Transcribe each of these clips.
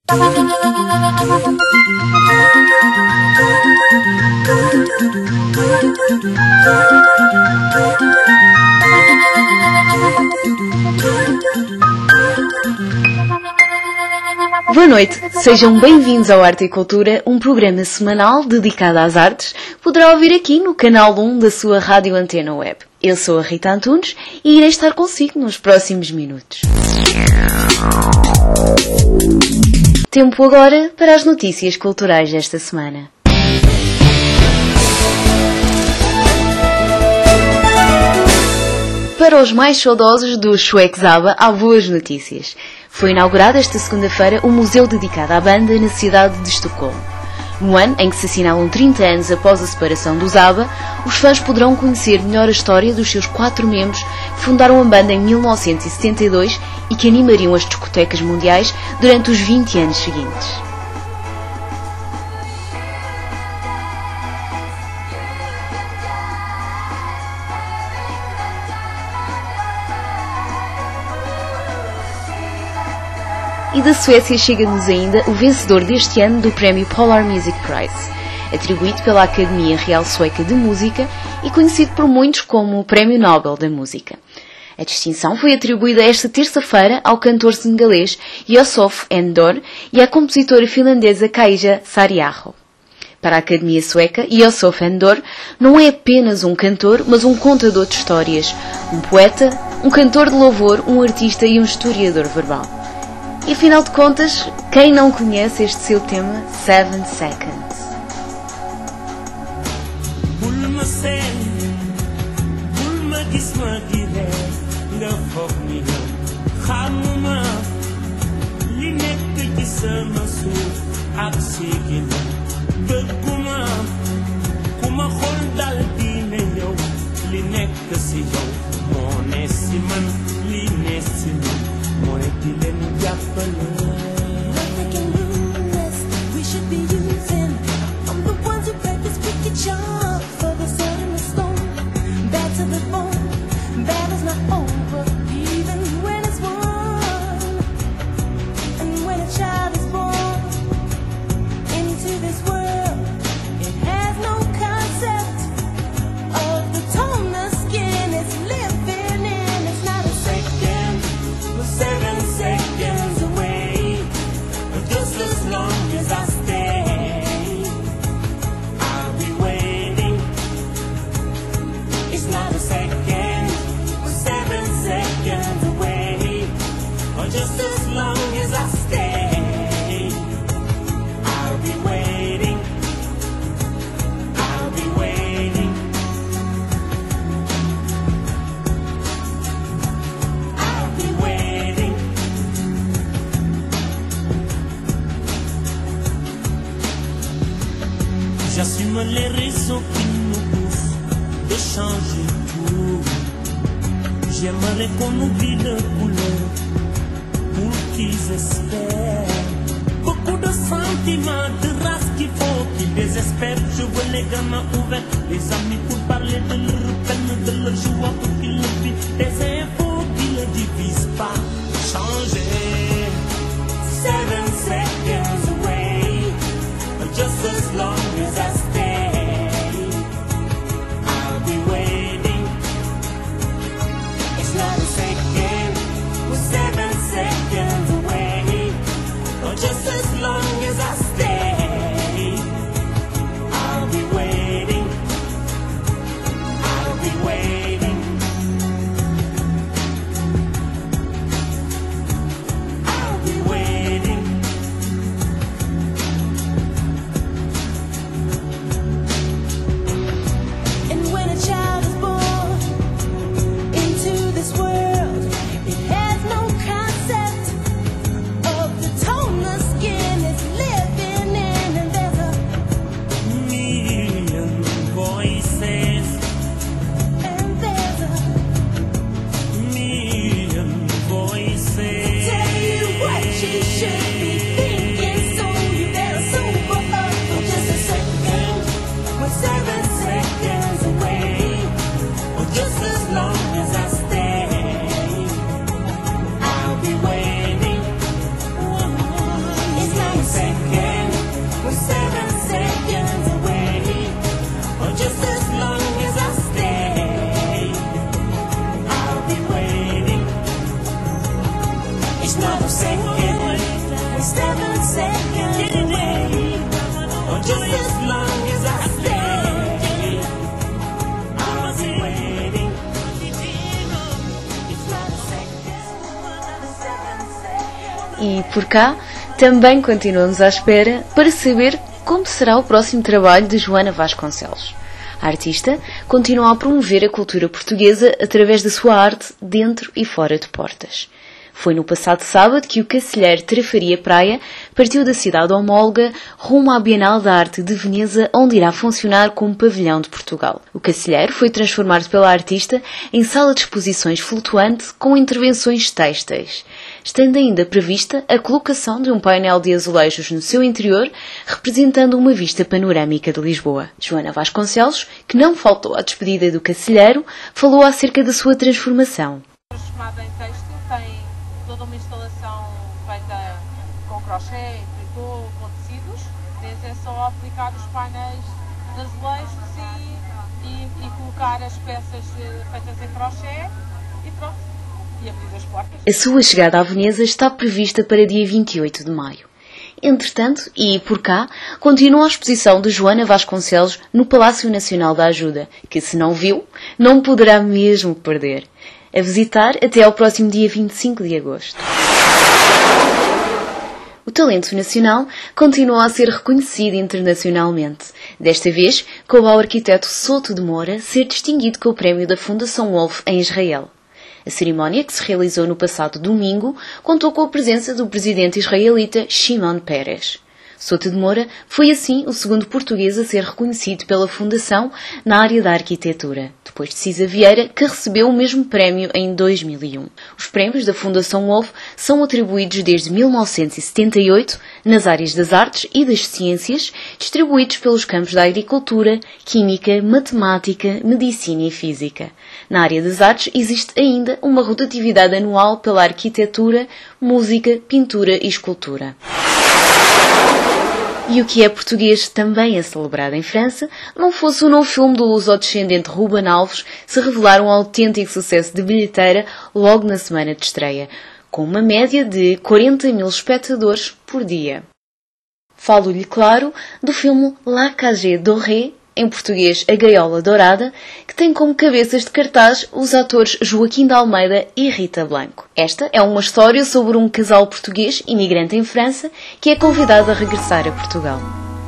Boa noite, sejam bem-vindos ao Arte e Cultura, um programa semanal dedicado às artes. Poderá ouvir aqui no canal 1 da sua Rádio Antena Web. Eu sou a Rita Antunes e irei estar consigo nos próximos minutos. Tempo agora para as notícias culturais desta semana. Para os mais saudosos do Schweck-Zaba, há boas notícias. Foi inaugurado esta segunda-feira um museu dedicado à banda na cidade de Estocolmo. No ano em que se assinalam 30 anos após a separação do Zaba, os fãs poderão conhecer melhor a história dos seus 4 membros que fundaram a banda em 1972 e que animariam as discotecas mundiais durante os 20 anos seguintes. E da Suécia chega-nos ainda o vencedor deste ano do prémio Polar Music Prize, atribuído pela Academia Real Sueca de Música e conhecido por muitos como o Prémio Nobel da Música. A distinção foi atribuída esta terça-feira ao cantor senegalês Yusuf N'Dour e à compositora finlandesa Kaija Saariaho. Para a Academia Sueca, Yusuf N'Dour não é apenas um cantor, mas um contador de histórias, um poeta, um cantor de louvor, um artista e um historiador verbal. E afinal de contas, quem não conhece este seu tema, 7 Seconds? Nothing can ruin this. We should be using. I'm the ones who practice wicked charm for the sword and the stone. Back to the bone. Battle's not over, even when it's won. And when a child is born into this world, it has no concept of the tone the skin is living in. It's not a second, but 7 seconds away. But just as long as I stay, I'll be waiting. It's not a second, but 7 seconds away. Or just as long as I stay, I'll be waiting. I'll be waiting. I'll be waiting. J'assume les raisons qui nous poussent de changer tout. J'aimerais qu'on oublie le couleur pour qu'ils espèrent. Beaucoup de sentiments, de race qu'il faut qu'ils désespèrent. Je veux les gamins ouverts, les amis pour parler de leur peine, de leur joie pour qu'ils le vivent. Des infos qui ne divisent pas, changer. 7 seconds away, but just as long as I stay, I'll be waiting. It's not a second, we're 7 seconds away, but just as long as I stay, I'll be waiting. I'll be waiting. I'll be waiting. And when a child is born into this world, it has no concept of the tone the skin is living in. Por cá, também continuamos à espera para saber como será o próximo trabalho de Joana Vasconcelos. A artista continua a promover a cultura portuguesa através da sua arte dentro e fora de portas. Foi no passado sábado que o Cacilheiro Trafaria Praia partiu da cidade homóloga rumo à Bienal da Arte de Veneza, onde irá funcionar como pavilhão de Portugal. O Cacilheiro foi transformado pela artista em sala de exposições flutuante com intervenções têxteis, estando ainda prevista a colocação de um painel de azulejos no seu interior, representando uma vista panorâmica de Lisboa. Joana Vasconcelos, que não faltou à despedida do Cacilheiro, falou acerca da sua transformação. Transformada em têxtil, tem toda uma instalação feita com crochê, tricô, com tecidos. Desde é só aplicar os painéis de azulejos e colocar as peças feitas em crochê e pronto. E abrir as portas. A sua chegada à Veneza está prevista para dia 28 de maio. Entretanto, e por cá, continua a exposição de Joana Vasconcelos no Palácio Nacional da Ajuda, que se não viu, não poderá mesmo perder. A visitar até ao próximo dia 25 de agosto. O talento nacional continua a ser reconhecido internacionalmente. Desta vez, coube ao arquiteto Souto de Moura ser distinguido com o prémio da Fundação Wolf em Israel. A cerimónia, que se realizou no passado domingo, contou com a presença do presidente israelita Shimon Peres. Souto de Moura foi assim o segundo português a ser reconhecido pela Fundação na área da arquitetura, depois de Cisa Vieira, que recebeu o mesmo prémio em 2001. Os prémios da Fundação Wolf são atribuídos desde 1978 nas áreas das artes e das ciências, distribuídos pelos campos da agricultura, química, matemática, medicina e física. Na área das artes existe ainda uma rotatividade anual pela arquitetura, música, pintura e escultura. E o que é português também a celebrar em França, não fosse o novo filme do luso-descendente Ruben Alves se revelar um autêntico sucesso de bilheteira logo na semana de estreia, com uma média de 40 mil espectadores por dia. Falo-lhe, claro, do filme La Cage Dorée, em português A Gaiola Dourada, que tem como cabeças de cartaz os atores Joaquim de Almeida e Rita Blanco. Esta é uma história sobre um casal português imigrante em França que é convidado a regressar a Portugal.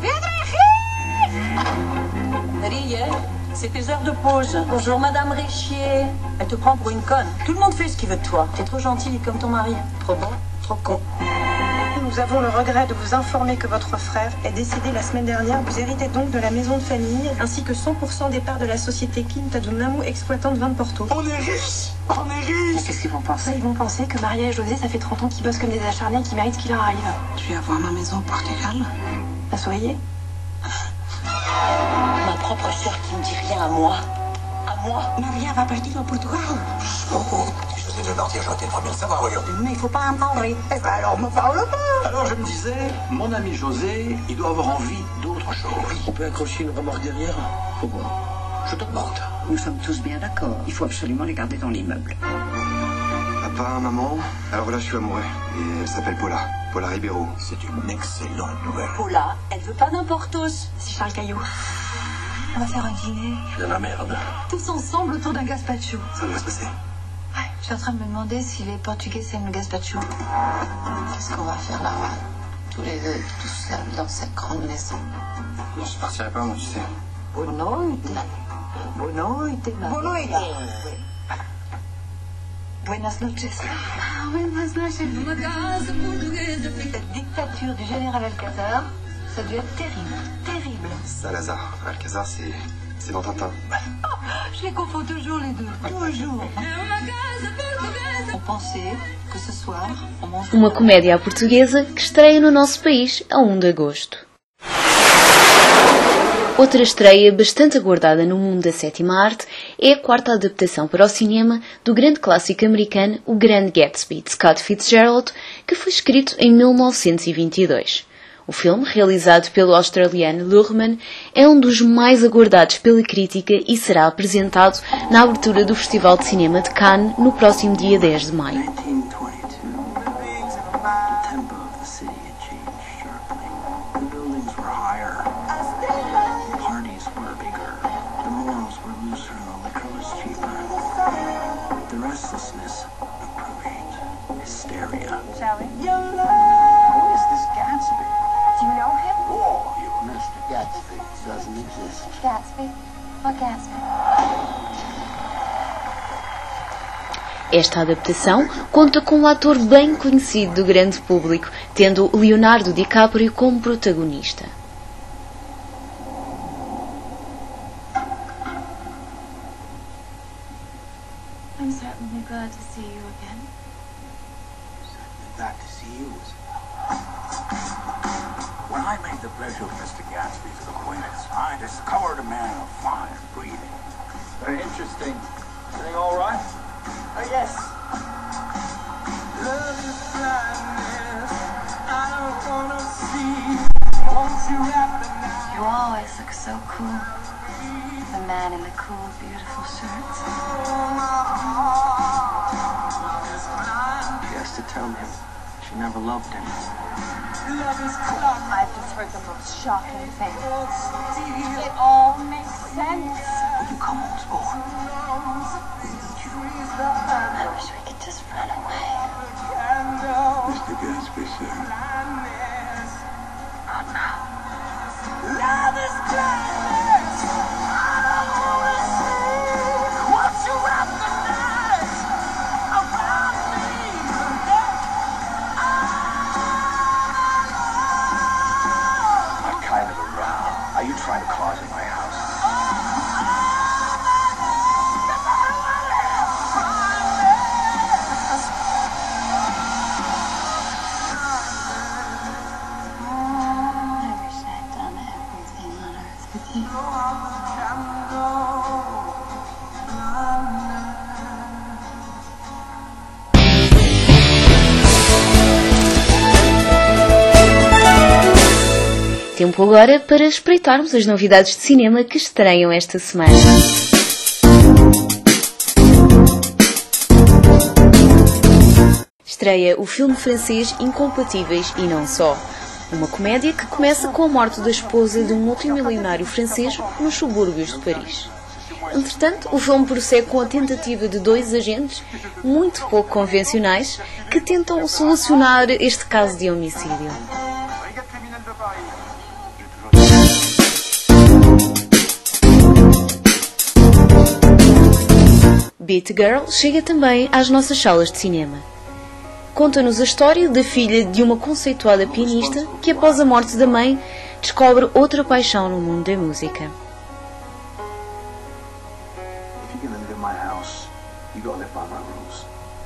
Maria, c'est tes heures de pause. Bonjour Madame Richier. Elle te prend pour une conne. Tout le monde fait ce qu'il veut de toi. T'es trop gentille comme ton mari. Trop bon, trop con. Nous avons le regret de vous informer que votre frère est décédé la semaine dernière. Vous héritez donc de la maison de famille ainsi que 100% des parts de la société Quinta do Namo, exploitante vin de Porto. On est riches! On est riches! Qu'est-ce qu'ils vont penser? Ils vont penser que Maria et José, ça fait 30 ans qu'ils bossent comme des acharnés et qu'ils méritent ce qui leur arrive. Je vais avoir ma maison au Portugal. La souriez? Ma propre sœur qui me dit rien à moi. À moi. Maria va partir au Portugal. Je sais de partir, j'aurais été bien le savoir, voyons. Mais il faut pas en parler. Eh ben alors, me parle pas. Alors je me disais, mon ami José, il doit avoir envie d'autre chose. On peut accrocher une remorque derrière? Pourquoi? Je te demande. Nous sommes tous bien d'accord. Il faut absolument les garder dans l'immeuble. Papa, maman, alors là je suis amoureux. Et elle s'appelle Paula. Paula Ribeiro. C'est une excellente nouvelle. Paula, elle veut pas d'un Portos. C'est Charles Caillou. On va faire un dîner. Je suis dans la merde. Tous ensemble autour d'un gazpacho. Ça va se passer. Ouais, je suis en train de me demander si les Portugais aiment le gazpacho. Qu'est-ce qu'on va faire là, tous les deux, tout seuls, dans cette grande maison? Je partirai pas, moi, tu sais. Boa noite. Boa noite, Boa noite. Buenas noches. Buenas noches. Cette dictature du général Alcazar, ça a dû être terrible. Terrible. Salazar. Alcazar, c'est dans Tintin. Je les confonds toujours les deux. Toujours. On pensait que ce soir, on mange... Uma comédia à portuguesa que estreia no nosso país a 1 de agosto. Outra estreia bastante aguardada no mundo da sétima arte é a quarta adaptação para o cinema do grande clássico americano O Grande Gatsby, de Scott Fitzgerald, que foi escrito em 1922. O filme, realizado pelo australiano Luhrmann, é um dos mais aguardados pela crítica e será apresentado na abertura do Festival de Cinema de Cannes no próximo dia 10 de maio. 1922. The tempo of the city had changed sharply. The buildings were higher. The parties were bigger. The morals were looser and the liquor was cheaper. The restlessness approached. Hysteria. Shall we? Esta adaptação conta com um ator bem conhecido do grande público, tendo Leonardo DiCaprio como protagonista. I'm certainly glad to see you again. Certainly glad to see you as well. When I made the pledge of Mr. Gatsby to the Queeness, I discovered a man of fine breeding. Very interesting. Everything all right? Yes. Love is blindness. I don't wanna see. Won't you wrap the night? You always look so cool. The man in the cool, beautiful shirts. She has to tell him she never loved him. I've just heard the most shocking thing. It all makes sense. Will you come on, sport? I wish we could just run away. Mr. Gatsby, sir. Not now. Love is blindness. I don't wanna see. Won't you wrap the night around me? What kind of a row are you trying to cause in my house? I wish I'd done everything on earth with you. Tempo agora para espreitarmos as novidades de cinema que estreiam esta semana. Estreia o filme francês Incompatíveis e não só. Uma comédia que começa com a morte da esposa de um multimilionário francês nos subúrbios de Paris. Entretanto, o filme prossegue com a tentativa de dois agentes, muito pouco convencionais, que tentam solucionar este caso de homicídio. Beat Girl chega também às nossas salas de cinema. Conta-nos a história da filha de uma conceituada pianista que, após a morte da mãe, descobre outra paixão no mundo da música. If you're gonna live in my house, you gotta live by my rules.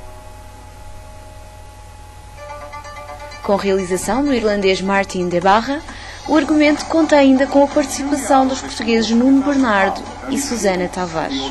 Com realização do irlandês Martin de Barra, o argumento conta ainda com a participação dos portugueses Nuno Bernardo e Susana Tavares.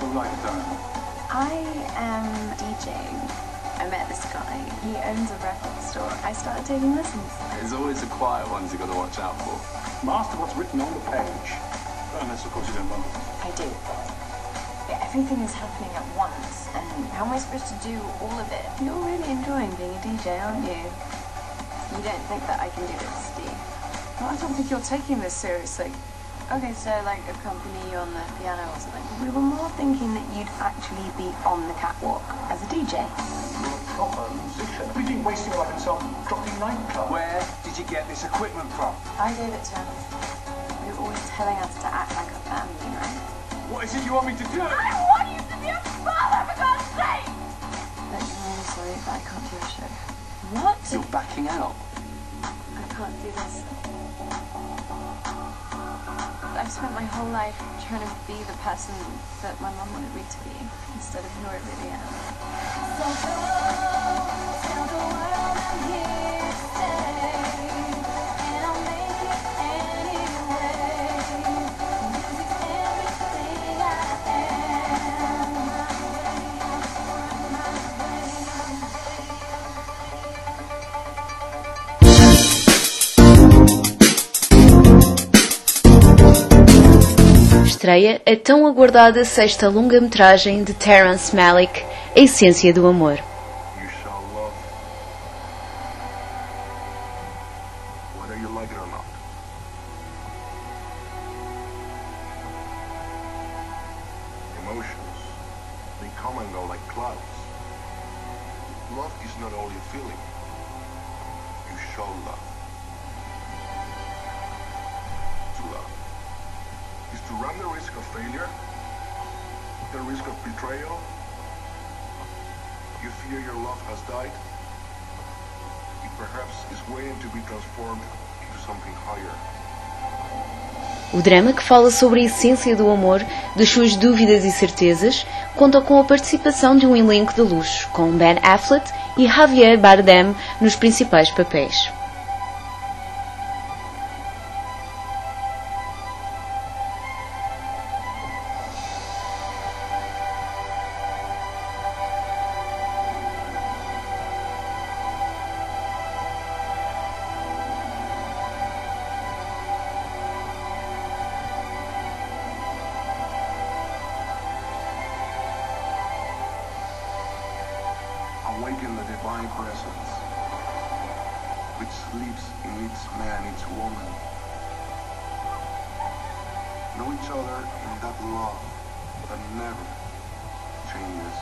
I am DJing. I met this guy. He owns a record store. I started taking lessons. There's always the quiet ones you've got to watch out for. Master what's written on the page. Unless, of course, you don't want it. I do. Everything is happening at once, and how am I supposed to do all of it? You're really enjoying being a DJ, aren't you? You don't think that I can do this, do you? Well, I don't think you're taking this seriously. Okay, so like accompany you on the piano or something. We were more thinking that you'd actually be on the catwalk as a DJ. You're a proper musician. Have you been wasting life in some dotty nightclub? Where did you get this equipment from? I gave it to him. You're always telling us to act like a family, right? What is it you want me to do? I want you to be a father, for God's sake! Look, I'm really sorry, but I can't do a show. What? You're backing out. I can't do this. I've spent my whole life trying to be the person that my mum wanted me to be, instead of who I really am. So go, tell the world I'm here to stay, and I'll make it anyway. Music's everything I am. Estreia a tão aguardada sexta longa-metragem de Terrence Malick, A Essência do Amor. You shall love, whether you like it or not. Emotions, they come and go like clouds. Love is not only a feeling. You shall love. To love is to run the risk of failure, the risk of betrayal, You fear your love has died? It perhaps is waiting to be transformed into something higher. O drama, que fala sobre a essência do amor, das suas dúvidas e certezas, conta com a participação de um elenco de luxo, com Ben Affleck e Javier Bardem nos principais papéis. Awaken the divine presence, which sleeps in each man, each woman. Know each other in that love that never changes.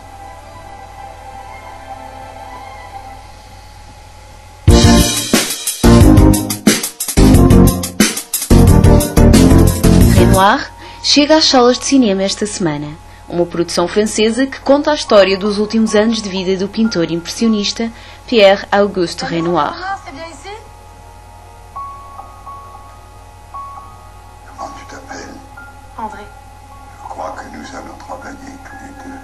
Renoir chega às salas de cinema esta semana. Uma produção francesa que conta a história dos últimos anos de vida do pintor impressionista Pierre-Auguste Renoir. Comment tu t'appelles? André. Je crois que nous allons travailler tous les deux.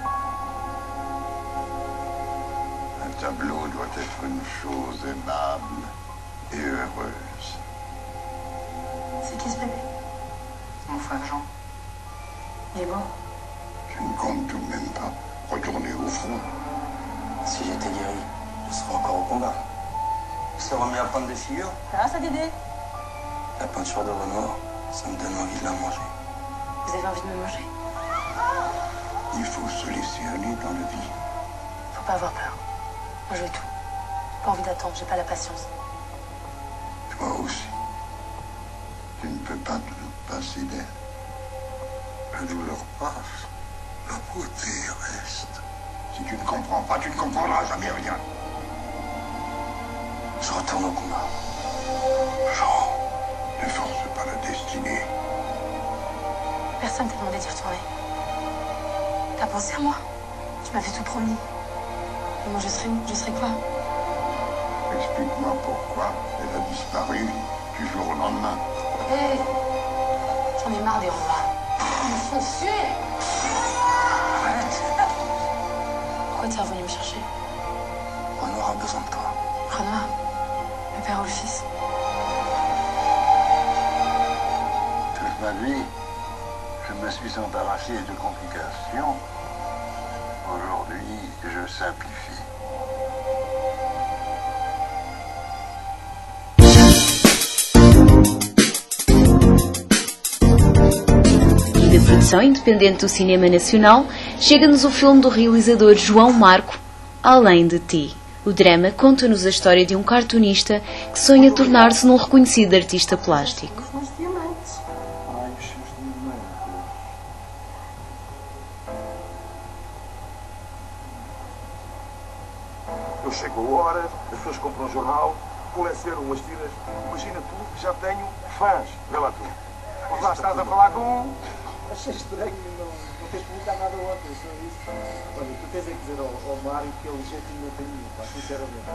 Un tableau doit être une chose aimable et heureuse. C'est qui ce bébé? C'est mon frère Jean. Il est beau. Je ne compte tout de même pas retourner au front. Si j'étais guéri, je serais encore au combat. Il s'est remis à prendre des figures. Ça va, ça Dédé? La peinture de Renoir, ça me donne envie de la manger. Vous avez envie de me manger? Il faut se laisser aller dans la vie. Faut pas avoir peur. Moi je vais tout. J'ai pas envie d'attendre, j'ai pas la patience. Toi aussi. Tu ne peux pas te passer d'elle. La douleur passe. La beauté reste. Si tu ne comprends pas, tu ne comprendras jamais rien. Je retourne au combat. Jean, ne force pas la destinée. Personne t'a demandé d'y retourner. T'as pensé à moi? Tu m'avais tout promis. Et moi je serai où? Je serai quoi? Explique-moi pourquoi elle a disparu du jour au lendemain. Hé! J'en ai marre des Renoirs. Ils me font suer! Arrête! Pourquoi t'es revenu me chercher? Renoir a besoin de toi. Renoir? Le père ou le fils? Toute ma vie, je me suis embarrassé de complications. Aujourd'hui, je simplifie. Da produção independente do cinema nacional, chega-nos o filme do realizador João Marco, Além de Ti. O drama conta-nos a história de um cartunista que sonha tornar-se num reconhecido artista plástico. Eu chego a hora, as pessoas compram um jornal, colecionam umas tiras. Imagina tu, já tenho fãs. Vê lá tu. Mas lá estás a falar com um. Achei estranho não teres publicado nada ontem, só isso. Olha, tu tens a dizer ao Mário que ele jeitinho não tem nenhum, pá, sinceramente.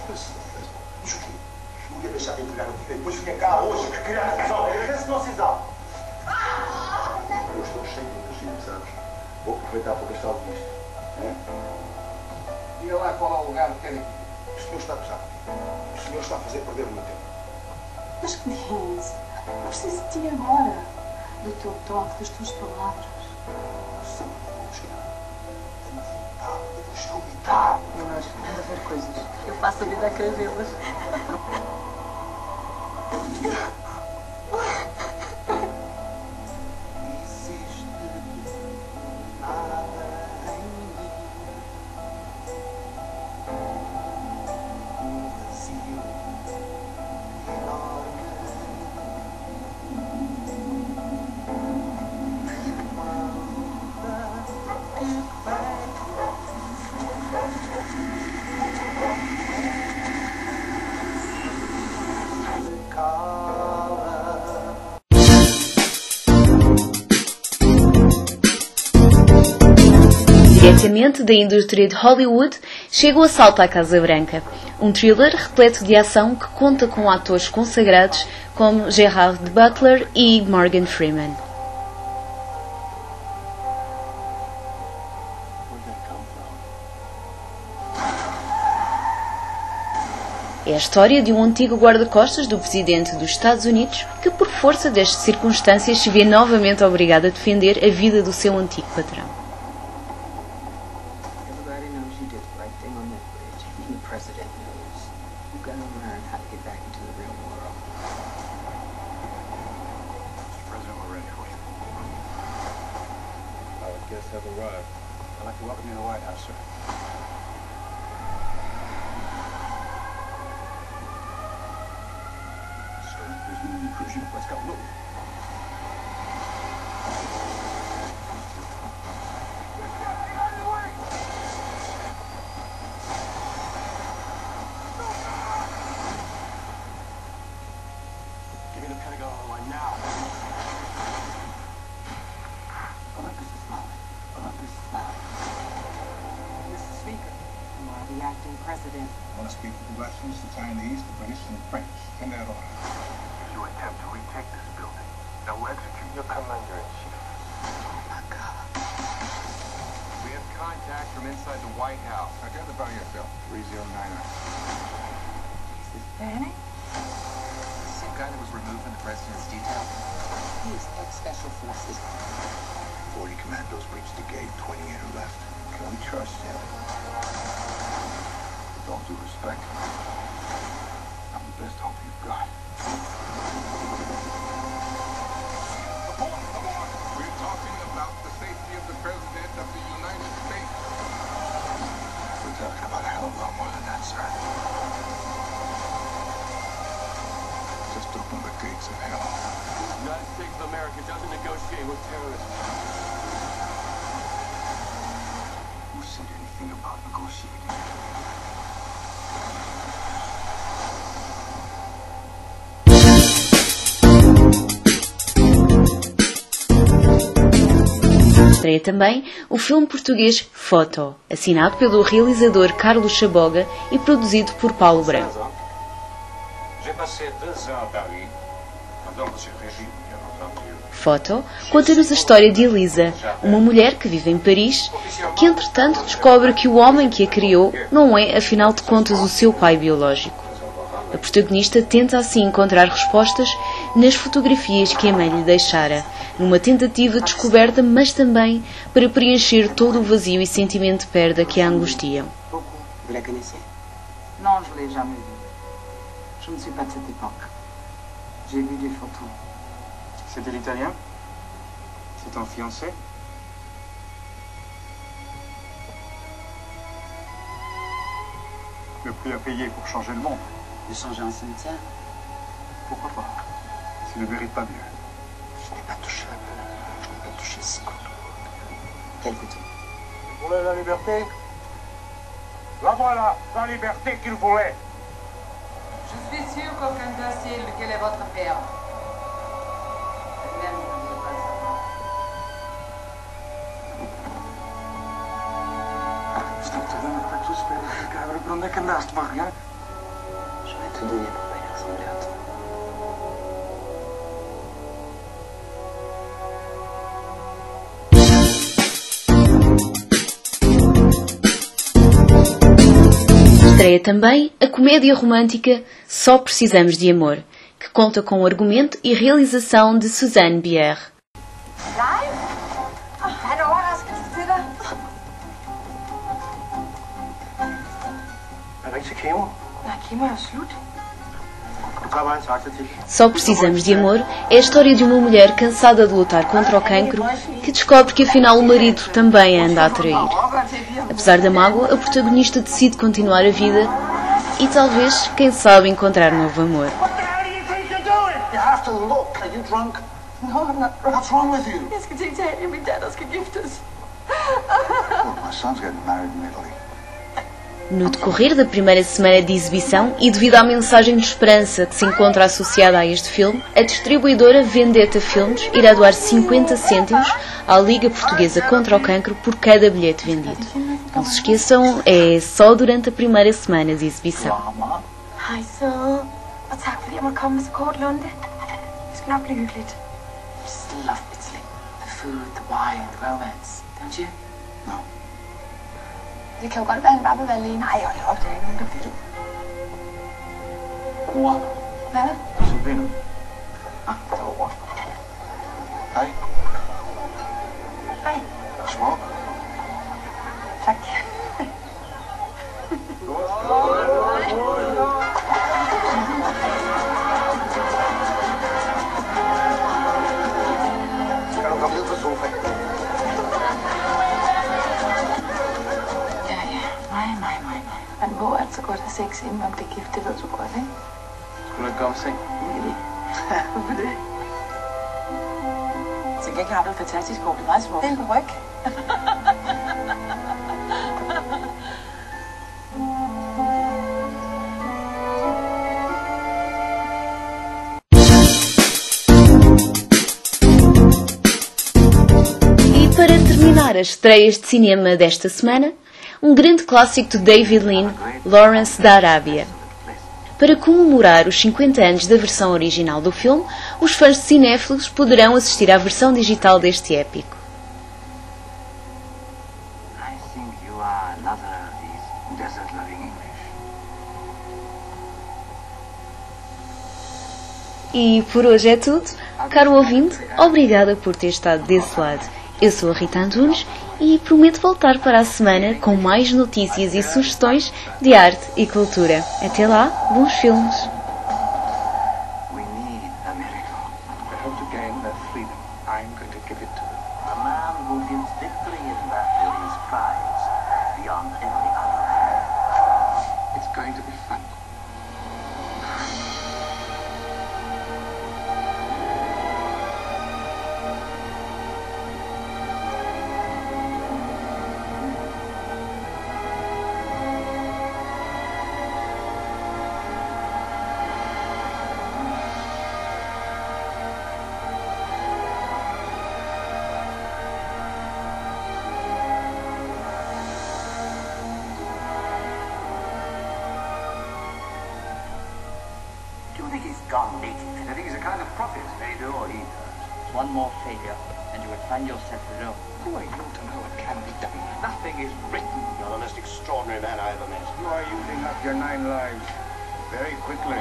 Não ia deixar de entregar o filho. Depois vinha cá hoje para criar confusão. Vê se não se exalta. Eu estou cheio de energia, sabes? Vou aproveitar para gastar o visto. Diga lá qual é o lugar que querem. O senhor está a gozar. O senhor está a fazer perder o meu tempo. Mas que diz? Eu preciso de ti agora. Do teu toque, das tuas palavras. Não, nós vamos ver coisas. Eu faço a vida a querer vê-las. Diretamente da indústria de Hollywood, chega o Assalto à Casa Branca, um thriller repleto de ação que conta com atores consagrados como Gerard Butler e Morgan Freeman. É a história de um antigo guarda-costas do presidente dos Estados Unidos que, por força das circunstâncias, se vê novamente obrigado a defender a vida do seu antigo patrão. Everybody knows you did the right thing on that bridge. Even the president knows. You've got to learn how to get back into the real world. Mr. President, we're ready for you. Our guests have arrived. I'd like to welcome you to the White House, sir. Let's go. Move. Give me the Pentagon line now. Mr. Speaker, you are the acting president. I want to speak with the Russians, the Chinese, the British, and the French. Send that order. If you attempt to retake this building, I will execute your commander-in-chief. Oh, my God. We have contact from inside the White House. Now, get the bow yourself. 3099. Is this Banning? The same guy that was removed from the president's detail? He is ex-special forces. 40 commandos breached the gate, 20 are left. Can we trust him? With all due respect, I'm the best hope you've got. We're talking about the safety of the President of the United States. We're talking about a hell of a lot more than that, sir. Just open the gates of hell. The United States of America doesn't negotiate with terrorists. Who said anything about negotiating? Estreia também o filme português Foto, assinado pelo realizador Carlos Chaboga e produzido por Paulo Branco. Foto conta-nos a história de Elisa, uma mulher que vive em Paris, que entretanto descobre que o homem que a criou não é, afinal de contas, o seu pai biológico. A protagonista tenta assim encontrar respostas nas fotografias que a mãe lhe deixara, numa tentativa de descoberta, mas também para preencher todo o vazio e sentimento de perda que a angustiam. Vous la connaissez? Non, je l'ai jamais vu. Je ne suis pas de cette époque. J'ai vu des photos. C'était l'italien? C'est ton fiancé? Le prix à payer pour changer le monde. De changer un cimetière? Pourquoi pas? S'il ne mérite pas mieux. Je n'ai pas touché la peau. Je n'ai pas touché ce couteau. Quel couteau? Il voulait la liberté? La voilà, la liberté qu'il voulait. Je suis sûr qu'aucun dossier lequel est votre père. Elle-même ne veut pas le savoir. Stop te donner pas tous per il cavolo, non è che andaste, Maria? J'aurais tout donné pour pas y ressembler à toi. Estreia também a comédia romântica Só Precisamos de Amor, que conta com o argumento e realização de Suzanne Bier. Live? Er det overraskelse til dig? Er der ikke til kemo? Nej, kemo er slut. Du tager bare en taxa til. Só Precisamos de Amor é a história de uma mulher cansada de lutar contra o cancro que descobre que afinal o marido também a anda a trair. Apesar da mágoa, a protagonista decide continuar a vida e talvez, quem sabe, encontrar um novo amor. What the hell do you think you're doing? You have to look. Are you drunk? No, I'm not drunk. What's wrong with you? Jeg skal til Italien, min datter skal giftes. Look, my son's getting married in Italy. No decorrer da primeira semana de exibição e devido à mensagem de esperança que se encontra associada a este filme, a distribuidora Vendetta Filmes irá doar 50 cêntimos à Liga Portuguesa contra o Cancro por cada bilhete vendido. Não se esqueçam, é só durante a primeira semana de exibição. Hej så. Og tak fordi jeg måtte komme så kort, Lunde. Det skal nok blive hyggeligt. I just love Italy. The food, the wine, the romance. Don't you? No. Det kan jo godt være, han bare vil være alene. Nej, hold op, det er ikke nogen, der ved det. Mor. Hvad? Sabine. Derovre. Hej. Hej. Smuk. Tak. Skal du komme ned på sofaen? Nej. Man må altså godt have sex, inden man bliver gift. Det ved du godt, ikke? Skulle du ikke gå om seng? Hvorfor det? Til gengæld har du et fantastisk hår. Det er meget smukt. Den ryg. E para terminar as estreias de cinema desta semana, um grande clássico de David Lean, Lawrence da Arábia. Para comemorar os 50 anos da versão original do filme, os fãs de cinéfilos poderão assistir à versão digital deste épico. I think you are another of these desert-loving English. E por hoje é tudo. Caro ouvinte, obrigada por ter estado desse lado. Eu sou a Rita Antunes e prometo voltar para a semana com mais notícias e sugestões de arte e cultura. Até lá, bons filmes! We need a miracle. I hope to gain their freedom. I'm going to give it to them. A man who gives victory in battle his prize beyond every other. It's going to be fun. Do you think he's gone native? I think he's a kind of prophet. They do or he does. One more failure, and you will find yourself alone. Who are you to know what can be done? Nothing is written. You're the most extraordinary man I ever met. You are using up your 9 lives very quickly.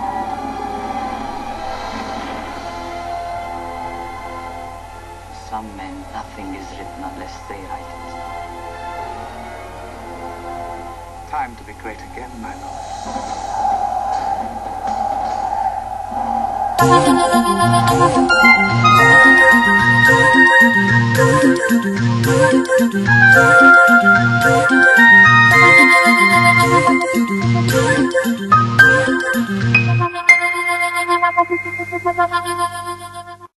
For some men, nothing is written unless they write it. Time to be great again, my lord. Thank you.